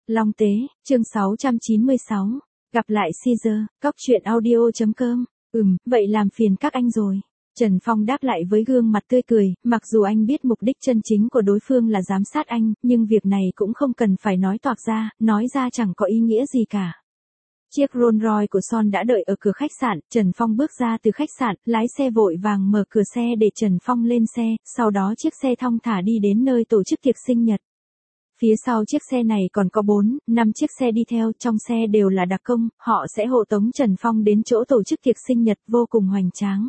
Long Tế, chương 696. Gặp lại Caesar, cóc.audio.com. Vậy làm phiền các anh rồi. Trần Phong đáp lại với gương mặt tươi cười, mặc dù anh biết mục đích chân chính của đối phương là giám sát anh, nhưng việc này cũng không cần phải nói toạc ra, nói ra chẳng có ý nghĩa gì cả. Chiếc Rolls Royce của Son đã đợi ở cửa khách sạn, Trần Phong bước ra từ khách sạn, lái xe vội vàng mở cửa xe để Trần Phong lên xe, sau đó chiếc xe thong thả đi đến nơi tổ chức tiệc sinh nhật. Phía sau chiếc xe này còn có 4-5 chiếc xe đi theo, trong xe đều là đặc công, họ sẽ hộ tống Trần Phong đến chỗ tổ chức tiệc sinh nhật vô cùng hoành tráng.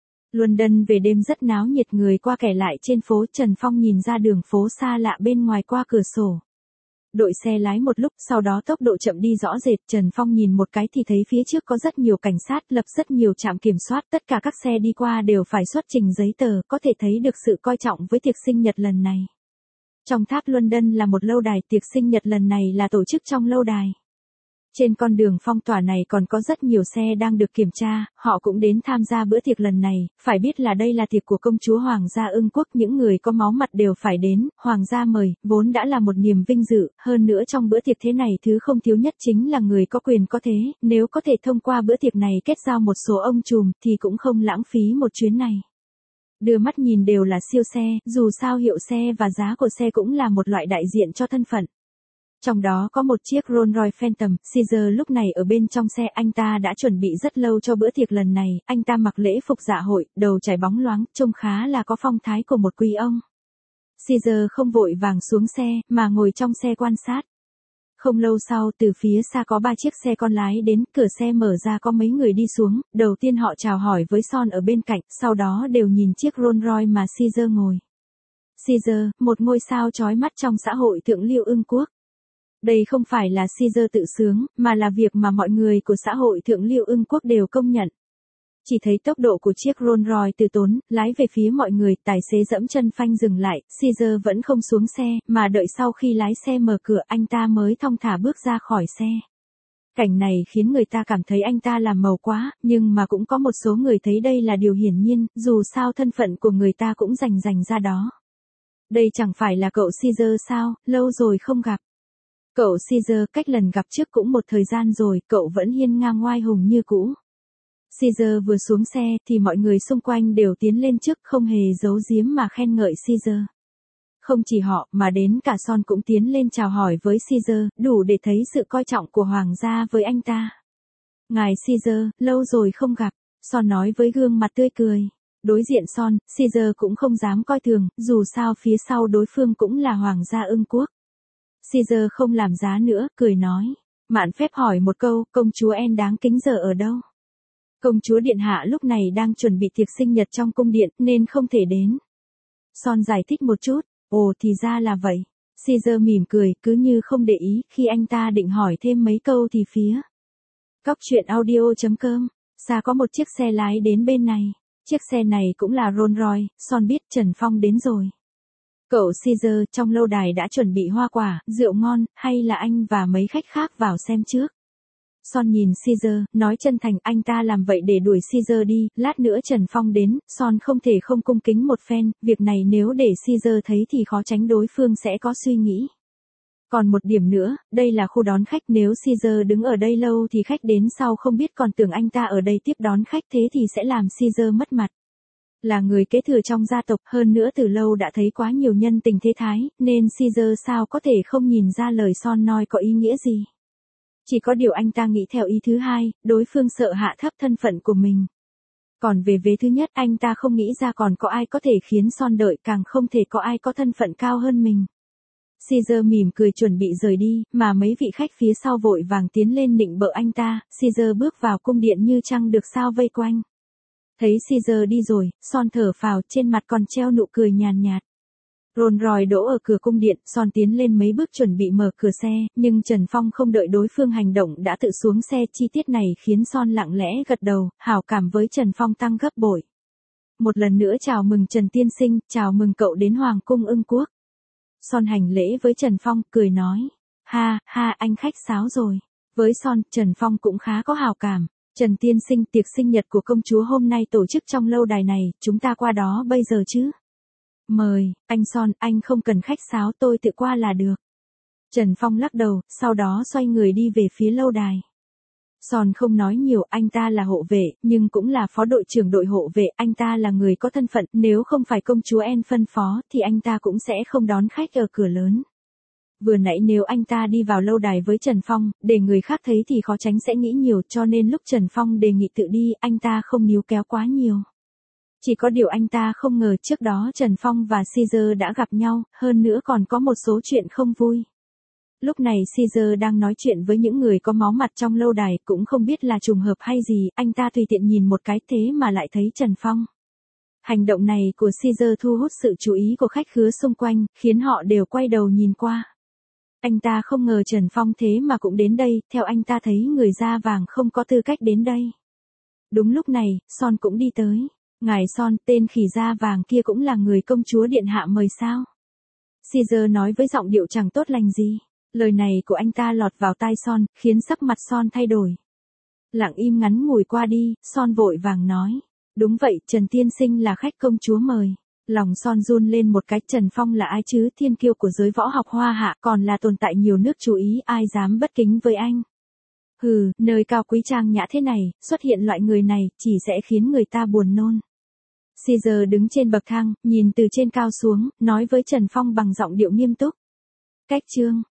London về đêm rất náo nhiệt, người qua kẻ lại trên phố. Trần Phong nhìn ra đường phố xa lạ bên ngoài qua cửa sổ. Đội xe lái một lúc, sau đó tốc độ chậm đi rõ rệt. Trần Phong nhìn một cái thì thấy phía trước có rất nhiều cảnh sát, lập rất nhiều trạm kiểm soát, tất cả các xe đi qua đều phải xuất trình giấy tờ, có thể thấy được sự coi trọng với tiệc sinh nhật lần này. Trong tháp London là một lâu đài, tiệc sinh nhật lần này là tổ chức trong lâu đài. Trên con đường phong tỏa này còn có rất nhiều xe đang được kiểm tra, họ cũng đến tham gia bữa tiệc lần này, phải biết là đây là tiệc của công chúa Hoàng gia Ưng Quốc, những người có máu mặt đều phải đến, Hoàng gia mời, vốn đã là một niềm vinh dự, hơn nữa trong bữa tiệc thế này thứ không thiếu nhất chính là người có quyền có thế, nếu có thể thông qua bữa tiệc này kết giao một số ông trùm thì cũng không lãng phí một chuyến này. Đưa mắt nhìn đều là siêu xe, dù sao hiệu xe và giá của xe cũng là một loại đại diện cho thân phận. Trong đó có một chiếc Rolls Royce Phantom, Caesar lúc này ở bên trong xe, anh ta đã chuẩn bị rất lâu cho bữa tiệc lần này, anh ta mặc lễ phục dạ hội, đầu chải bóng loáng, trông khá là có phong thái của một quý ông. Caesar không vội vàng xuống xe, mà ngồi trong xe quan sát. Không lâu sau, từ phía xa có 3 chiếc xe con lái đến, cửa xe mở ra có mấy người đi xuống, đầu tiên họ chào hỏi với Son ở bên cạnh, sau đó đều nhìn chiếc Rolls Royce mà Caesar ngồi. Caesar, một ngôi sao chói mắt trong xã hội thượng lưu Ưng Quốc. Đây không phải là Caesar tự sướng, mà là việc mà mọi người của xã hội thượng lưu Ưng Quốc đều công nhận. Chỉ thấy tốc độ của chiếc Rolls Royce từ tốn, lái về phía mọi người, tài xế dẫm chân phanh dừng lại, Caesar vẫn không xuống xe, mà đợi sau khi lái xe mở cửa anh ta mới thong thả bước ra khỏi xe. Cảnh này khiến người ta cảm thấy anh ta làm màu quá, nhưng mà cũng có một số người thấy đây là điều hiển nhiên, dù sao thân phận của người ta cũng rành ra đó. Đây chẳng phải là cậu Caesar sao, lâu rồi không gặp. Cậu Caesar, cách lần gặp trước cũng một thời gian rồi, cậu vẫn hiên ngang oai hùng như cũ. Caesar vừa xuống xe thì mọi người xung quanh đều tiến lên trước, không hề giấu giếm mà khen ngợi Caesar. Không chỉ họ mà đến cả Son cũng tiến lên chào hỏi với Caesar, đủ để thấy sự coi trọng của hoàng gia với anh ta. Ngài Caesar, lâu rồi không gặp, Son nói với gương mặt tươi cười. Đối diện Son, Caesar cũng không dám coi thường, dù sao phía sau đối phương cũng là Hoàng gia Ưng Quốc. Caesar không làm giá nữa, cười nói. Mạn phép hỏi một câu, công chúa Anne đáng kính giờ ở đâu? Công chúa điện hạ lúc này đang chuẩn bị tiệc sinh nhật trong cung điện, nên không thể đến. Son giải thích một chút, ồ thì ra là vậy. Caesar mỉm cười, cứ như không để ý, khi anh ta định hỏi thêm mấy câu thì phía cóc.audio.com, xa có một chiếc xe lái đến bên này. Chiếc xe này cũng là Rolls Royce, Son biết Trần Phong đến rồi. Cậu Caesar, trong lâu đài đã chuẩn bị hoa quả, rượu ngon, hay là anh và mấy khách khác vào xem trước? Son nhìn Caesar, nói chân thành, anh ta làm vậy để đuổi Caesar đi, lát nữa Trần Phong đến, Son không thể không cung kính một phen, việc này nếu để Caesar thấy thì khó tránh đối phương sẽ có suy nghĩ. Còn một điểm nữa, đây là khu đón khách, nếu Caesar đứng ở đây lâu thì khách đến sau không biết còn tưởng anh ta ở đây tiếp đón khách, thế thì sẽ làm Caesar mất mặt. Là người kế thừa trong gia tộc, hơn nữa từ lâu đã thấy quá nhiều nhân tình thế thái, nên Caesar sao có thể không nhìn ra lời Son nói có ý nghĩa gì. Chỉ có điều anh ta nghĩ theo ý thứ hai, đối phương sợ hạ thấp thân phận của mình. Còn về vế thứ nhất, anh ta không nghĩ ra còn có ai có thể khiến Son đợi, càng không thể có ai có thân phận cao hơn mình. Caesar mỉm cười chuẩn bị rời đi, mà mấy vị khách phía sau vội vàng tiến lên nịnh bợ anh ta. Caesar bước vào cung điện như trăng được sao vây quanh. Thấy Caesar đi rồi, Son thở phào, trên mặt còn treo nụ cười nhàn nhạt. Rolls Royce đỗ ở cửa cung điện, Son tiến lên mấy bước chuẩn bị mở cửa xe, nhưng Trần Phong không đợi đối phương hành động đã tự xuống xe, chi tiết này khiến Son lặng lẽ gật đầu, hảo cảm với Trần Phong tăng gấp bội. Một lần nữa chào mừng Trần tiên sinh, chào mừng cậu đến Hoàng cung Ưng Quốc. Son hành lễ với Trần Phong, cười nói, ha, anh khách sáo rồi. Với Son, Trần Phong cũng khá có hảo cảm. Trần tiên sinh, tiệc sinh nhật của công chúa hôm nay tổ chức trong lâu đài này, chúng ta qua đó bây giờ chứ? Mời, anh Son, anh không cần khách sáo, tôi tự qua là được. Trần Phong lắc đầu, sau đó xoay người đi về phía lâu đài. Son không nói nhiều, anh ta là hộ vệ, nhưng cũng là phó đội trưởng đội hộ vệ, anh ta là người có thân phận, nếu không phải công chúa En phân phó, thì anh ta cũng sẽ không đón khách ở cửa lớn. Vừa nãy nếu anh ta đi vào lâu đài với Trần Phong, để người khác thấy thì khó tránh sẽ nghĩ nhiều, cho nên lúc Trần Phong đề nghị tự đi, anh ta không níu kéo quá nhiều. Chỉ có điều anh ta không ngờ trước đó Trần Phong và Caesar đã gặp nhau, hơn nữa còn có một số chuyện không vui. Lúc này Caesar đang nói chuyện với những người có máu mặt trong lâu đài, cũng không biết là trùng hợp hay gì, anh ta tùy tiện nhìn một cái thế mà lại thấy Trần Phong. Hành động này của Caesar thu hút sự chú ý của khách khứa xung quanh, khiến họ đều quay đầu nhìn qua. Anh ta không ngờ Trần Phong thế mà cũng đến đây, theo anh ta thấy người da vàng không có tư cách đến đây. Đúng lúc này, Son cũng đi tới. Ngài Son, tên khỉ da vàng kia cũng là người công chúa điện hạ mời sao? Caesar nói với giọng điệu chẳng tốt lành gì. Lời này của anh ta lọt vào tai Son, khiến sắc mặt Son thay đổi. Lặng im ngắn ngủi qua đi, Son vội vàng nói. Đúng vậy, Trần Tiên Sinh là khách công chúa mời. Lòng Son run lên một cái, Trần Phong là ai chứ, thiên kiêu của giới võ học Hoa Hạ, còn là tồn tại nhiều nước chú ý, ai dám bất kính với anh. Hừ, nơi cao quý trang nhã thế này, xuất hiện loại người này, chỉ sẽ khiến người ta buồn nôn. Caesar đứng trên bậc thang, nhìn từ trên cao xuống, nói với Trần Phong bằng giọng điệu nghiêm túc. Cách chương